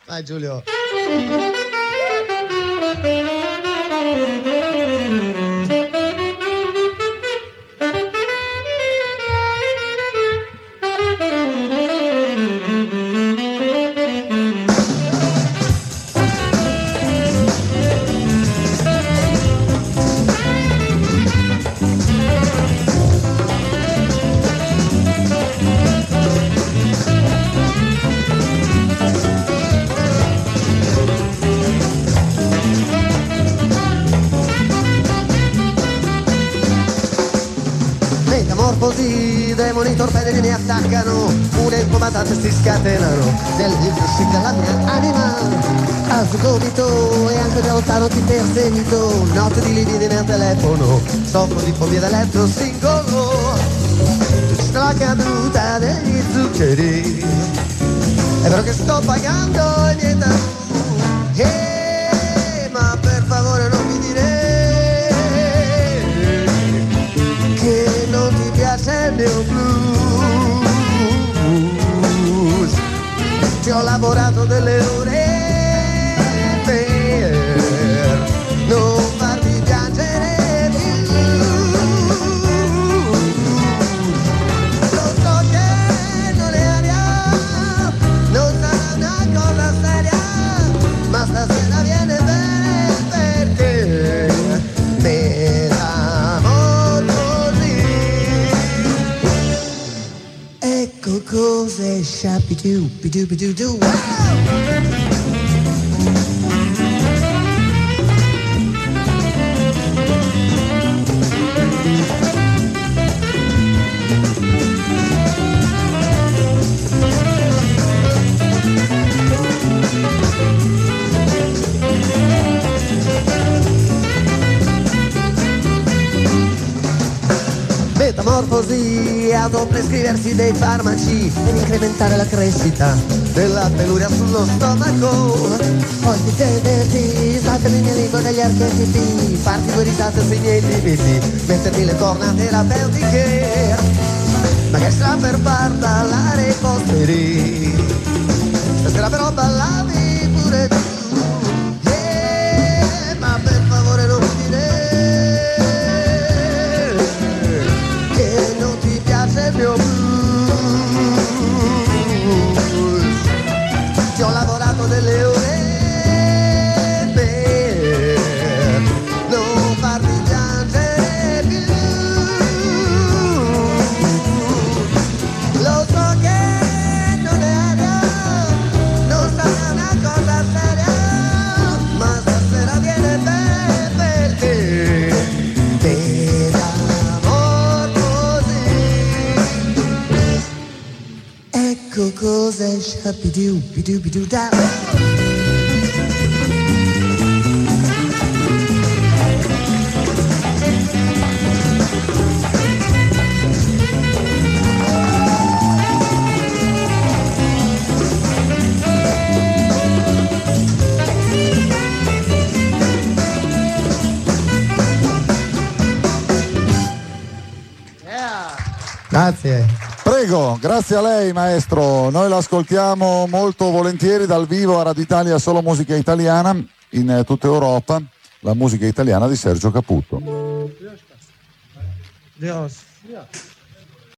Vai Giulio. Metamorfosi, demoni torpedi mi attaccano, pure il comandante si scatenano, degli usciti dalla mia anima, al suo gomito e anche da lontano ti perseguito, notte di lividi nel telefono, soffro di fobia da letto singolo, la caduta degli zuccheri, è vero che sto pagando i miei tabù, ma per favore non mi dire che non ti piace il mio blues. Ci ho lavorato delle ore per non farti piangere più. Lo so che non è aria, non sarà una cosa seria, ma stasera viene bene perché me l'amo così. Ecco cos'è sciapidu, pidu pidu du. Metamorfosi, autoprescriversi dei farmaci per incrementare la crescita della peluria sullo stomaco, poi di tenerti, sbattermi nel limbo degli archetipi, farti due risate sui miei limiti, mettermi le corna terapeutiche, magari sarà per far ballare i posteri, stasera però ballavi pure tu, ma per favore non mi dire che non ti piace il mio blues. Ci ho lavorato delle ore per non farti piangere più. Lo so che non è aria, non sarà una cosa seria, ma stasera viene bene perché te l'amor così. Ecco cos'è sciapidu, pidu pidu da. Grazie. Prego, grazie a lei maestro, noi l'ascoltiamo molto volentieri dal vivo a Radio Italia, solo musica italiana in tutta Europa, la musica italiana di Sergio Caputo. Dios.